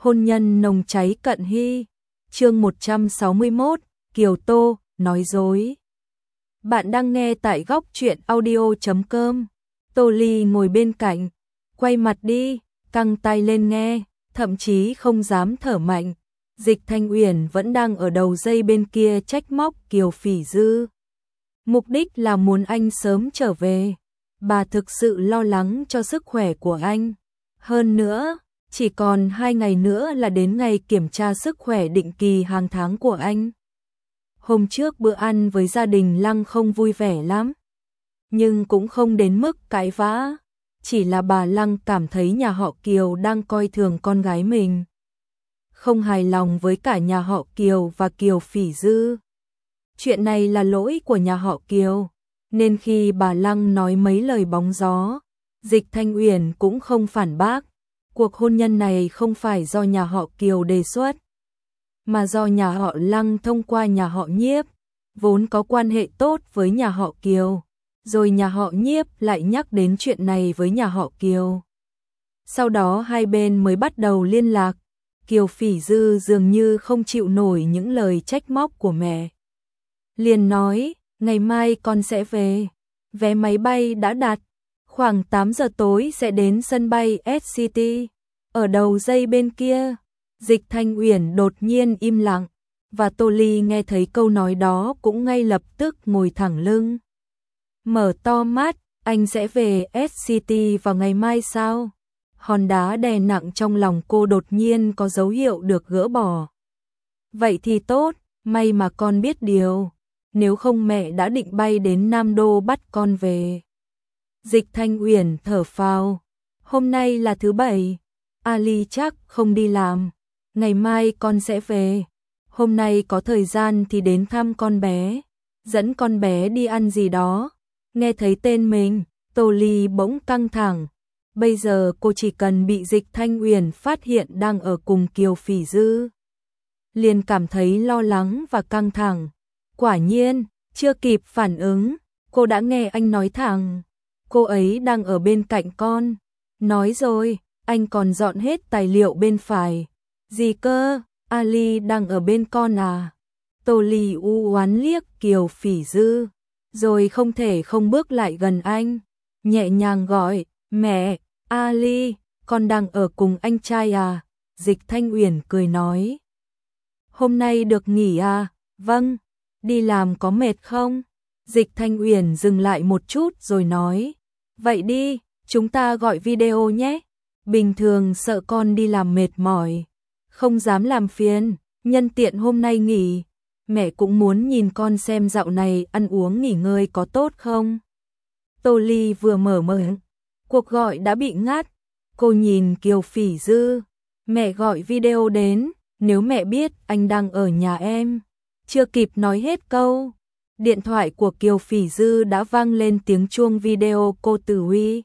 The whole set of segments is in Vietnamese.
Hôn nhân nồng cháy cận hy. Chương 161, Kiều Tô, nói dối. Bạn đang nghe tại góc truyện audio.com. Tô Ly ngồi bên cạnh, quay mặt đi, căng tai lên nghe, thậm chí không dám thở mạnh. Dịch Thanh Uyển vẫn đang ở đầu dây bên kia trách móc Kiều Phỉ Dư. Mục đích là muốn anh sớm trở về. Bà thực sự lo lắng cho sức khỏe của anh. Hơn nữa, chỉ còn 2 ngày nữa là đến ngày kiểm tra sức khỏe định kỳ hàng tháng của anh. Hôm trước bữa ăn với gia đình Lăng không vui vẻ lắm, nhưng cũng không đến mức cãi vã. Chỉ là bà Lăng cảm thấy nhà họ Kiều đang coi thường con gái mình. Không hài lòng với cả nhà họ Kiều và Kiều Phỉ Dư. Chuyện này là lỗi của nhà họ Kiều, nên khi bà Lăng nói mấy lời bóng gió, Dịch Thanh Uyển cũng không phản bác. Cuộc hôn nhân này không phải do nhà họ Kiều đề xuất, mà do nhà họ Lăng thông qua nhà họ Nhiếp, vốn có quan hệ tốt với nhà họ Kiều. Rồi nhà họ Nhiếp lại nhắc đến chuyện này với nhà họ Kiều. Sau đó hai bên mới bắt đầu liên lạc. Kiều Phỉ Dư dường như không chịu nổi những lời trách móc của mẹ. Liền nói, ngày mai con sẽ về. Vé máy bay đã đặt, khoảng 8 giờ tối sẽ đến sân bay SCT. Ở đầu dây bên kia, Dịch Thanh Uyển đột nhiên im lặng, và Tô Ly nghe thấy câu nói đó cũng ngay lập tức ngồi thẳng lưng. Mở to mắt, anh sẽ về SCT vào ngày mai sao? Hòn đá đè nặng trong lòng cô đột nhiên có dấu hiệu được gỡ bỏ. Vậy thì tốt, may mà con biết điều, nếu không mẹ đã định bay đến Nam Đô bắt con về. Dịch Thanh Uyển thở phào, hôm nay là thứ Bảy, Ali chắc không đi làm, ngày mai con sẽ về. Hôm nay có thời gian thì đến thăm con bé, dẫn con bé đi ăn gì đó. Nghe thấy tên mình, Tô Ly bỗng căng thẳng. Bây giờ cô chỉ cần bị Dịch Thanh Uyển phát hiện đang ở cùng Kiều Phỉ Dư, liền cảm thấy lo lắng và căng thẳng. Quả nhiên, chưa kịp phản ứng, cô đã nghe anh nói thẳng, cô ấy đang ở bên cạnh con. Nói rồi, anh còn dọn hết tài liệu bên phải. Gì cơ, Ali đang ở bên con à? Tô Ly u oán liếc Kiều Phỉ Dư, rồi không thể không bước lại gần anh, nhẹ nhàng gọi, mẹ, Ali, con đang ở cùng anh trai à? Dịch Thanh Uyển cười nói, hôm nay được nghỉ à? Vâng, đi làm có mệt không? Dịch Thanh Uyển dừng lại một chút rồi nói, vậy đi, chúng ta gọi video nhé. Bình thường sợ con đi làm mệt mỏi, không dám làm phiền, nhân tiện hôm nay nghỉ, mẹ cũng muốn nhìn con xem dạo này ăn uống nghỉ ngơi có tốt không. Tô Ly vừa mở miệng, cuộc gọi đã bị ngắt. Cô nhìn Kiều Phỉ Dư, mẹ gọi video đến, nếu mẹ biết anh đang ở nhà em. Chưa kịp nói hết câu, điện thoại của Kiều Phỉ Dư đã vang lên tiếng chuông video cô từ Huy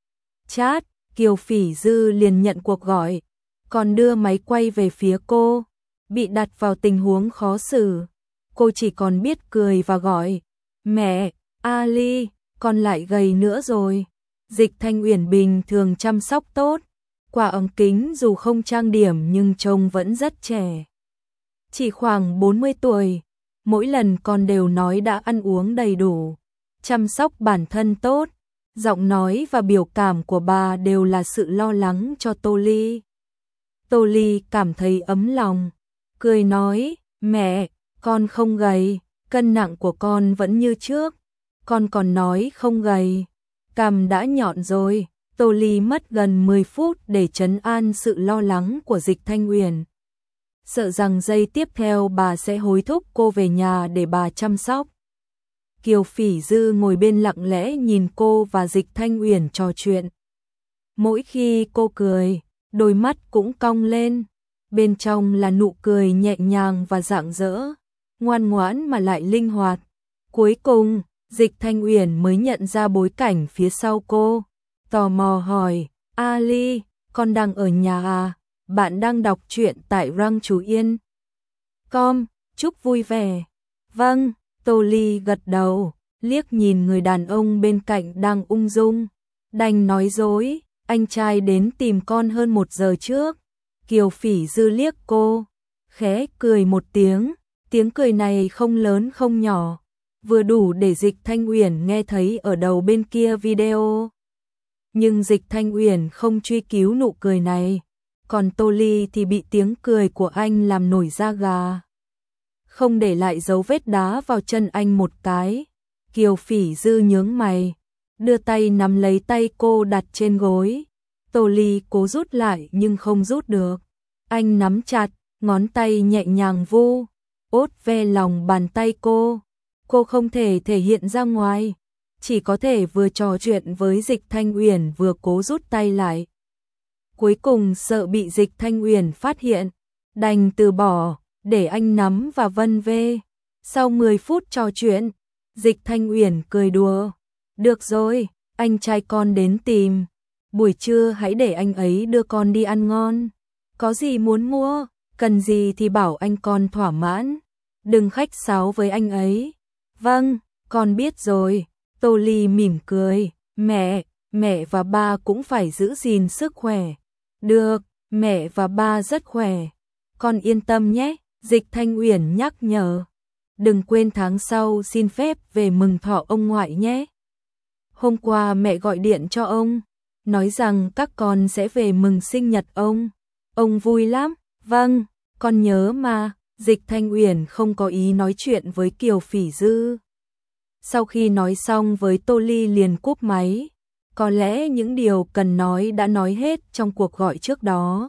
Chat. Kiều Phỉ Dư liền nhận cuộc gọi, còn đưa máy quay về phía cô. Bị đặt vào tình huống khó xử, cô chỉ còn biết cười và gọi, mẹ, Ali, con lại gầy nữa rồi. Dịch Thanh Uyển bình thường chăm sóc tốt, qua ống kính dù không trang điểm nhưng trông vẫn rất trẻ. Chỉ khoảng 40 tuổi, mỗi lần con đều nói đã ăn uống đầy đủ, chăm sóc bản thân tốt. Giọng nói và biểu cảm của bà đều là sự lo lắng cho Tô Ly. Tô Ly cảm thấy ấm lòng, cười nói, mẹ, con không gầy, cân nặng của con vẫn như trước. Con còn nói không gầy, cằm đã nhọn rồi. Tô Ly mất gần 10 phút để trấn an sự lo lắng của Dịch Thanh Uyển, sợ rằng giây tiếp theo bà sẽ hối thúc cô về nhà để bà chăm sóc. Kiều Phỉ Dư ngồi bên lặng lẽ nhìn cô và Dịch Thanh Uyển trò chuyện. Mỗi khi cô cười, đôi mắt cũng cong lên, bên trong là nụ cười nhẹ nhàng và rạng rỡ, ngoan ngoãn mà lại linh hoạt. Cuối cùng, Dịch Thanh Uyển mới nhận ra bối cảnh phía sau cô, tò mò hỏi, Ali, con đang ở nhà à? Bạn đang đọc truyện tại Răng Chú Yên. Chúc vui vẻ. Vâng. Tô Ly gật đầu, liếc nhìn người đàn ông bên cạnh đang ung dung, đành nói dối, anh trai đến tìm con hơn 1 giờ trước, Kiều Phỉ Dư liếc cô, khẽ cười một tiếng cười này không lớn không nhỏ, vừa đủ để Dịch Thanh Uyển nghe thấy ở đầu bên kia video. Nhưng Dịch Thanh Uyển không truy cứu nụ cười này, còn Tô Ly thì bị tiếng cười của anh làm nổi da gà. Không để lại dấu vết đá vào chân anh một cái, Kiều Phỉ Dư nhướng mày, đưa tay nắm lấy tay cô đặt trên gối. Tô Ly cố rút lại nhưng không rút được. Anh nắm chặt, ngón tay nhẹ nhàng vu ốt ve lòng bàn tay cô. Cô không thể thể hiện ra ngoài, chỉ có thể vừa trò chuyện với Dịch Thanh Uyển vừa cố rút tay lại. Cuối cùng sợ bị Dịch Thanh Uyển phát hiện, đành từ bỏ, để anh nắm và vân vê. Sau 10 phút trò chuyện, Dịch Thanh Uyển cười đùa. Được rồi, anh trai con đến tìm. Buổi trưa hãy để anh ấy đưa con đi ăn ngon. Có gì muốn mua, cần gì thì bảo anh con thỏa mãn. Đừng khách sáo với anh ấy. Vâng, con biết rồi. Tô Ly mỉm cười. Mẹ và ba cũng phải giữ gìn sức khỏe. Được, mẹ và ba rất khỏe. Con yên tâm nhé, Dịch Thanh Uyển nhắc nhở. Đừng quên tháng sau xin phép về mừng thọ ông ngoại nhé. Hôm qua mẹ gọi điện cho ông, nói rằng các con sẽ về mừng sinh nhật ông. Ông vui lắm. Vâng, con nhớ mà. Dịch Thanh Uyển không có ý nói chuyện với Kiều Phỉ Dư. Sau khi nói xong với Tô Ly liền cúp máy. Có lẽ những điều cần nói đã nói hết trong cuộc gọi trước đó.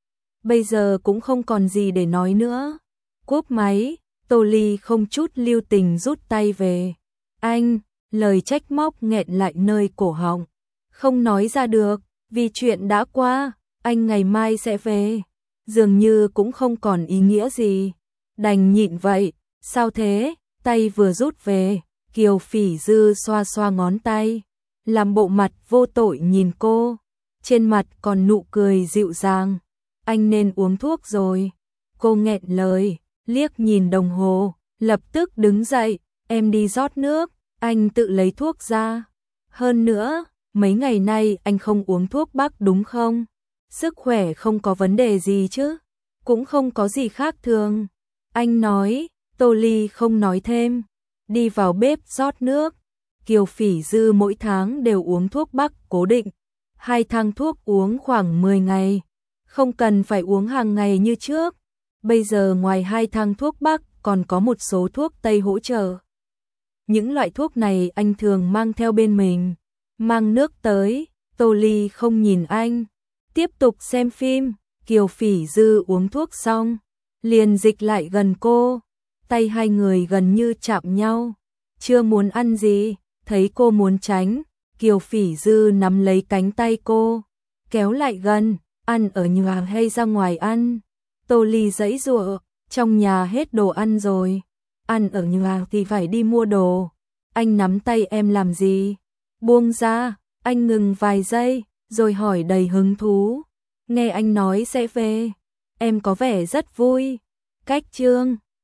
Bây giờ cũng không còn gì để nói nữa. Cúp máy, Tô Ly không chút lưu tình rút tay về. Anh, lời trách móc nghẹn lại nơi cổ họng. Không nói ra được, vì chuyện đã qua, anh ngày mai sẽ về. Dường như cũng không còn ý nghĩa gì. Đành nhịn vậy, sao thế? Tay vừa rút về, Kiều Phỉ Dư xoa xoa ngón tay, làm bộ mặt vô tội nhìn cô. Trên mặt còn nụ cười dịu dàng. Anh nên uống thuốc rồi. Cô nghẹn lời, liếc nhìn đồng hồ, lập tức đứng dậy, em đi rót nước. Anh tự lấy thuốc ra. Hơn nữa, mấy ngày nay anh không uống thuốc bắc đúng không? Sức khỏe không có vấn đề gì chứ? Cũng không có gì khác thường. Anh nói. Tô Ly không nói thêm, đi vào bếp rót nước. Kiều Phỉ Dư mỗi tháng đều uống thuốc bắc cố định, 2 thang thuốc uống khoảng 10 ngày, không cần phải uống hàng ngày như trước. Bây giờ ngoài 2 thang thuốc bắc còn có một số thuốc tây hỗ trợ. Những loại thuốc này anh thường mang theo bên mình. Mang nước tới, Tô Ly không nhìn anh, tiếp tục xem phim. Kiều Phỉ Dư uống thuốc xong, liền dịch lại gần cô, tay hai người gần như chạm nhau. Chưa muốn ăn gì, thấy cô muốn tránh, Kiều Phỉ Dư nắm lấy cánh tay cô, kéo lại gần. Ăn ở nhà hay ra ngoài ăn? Tô Ly giãy giụa, trong nhà hết đồ ăn rồi. Ăn ở nhà thì phải đi mua đồ. Anh nắm tay em làm gì? Buông ra. Anh ngừng vài giây, rồi hỏi đầy hứng thú. Nghe anh nói sẽ về, em có vẻ rất vui. Cách chương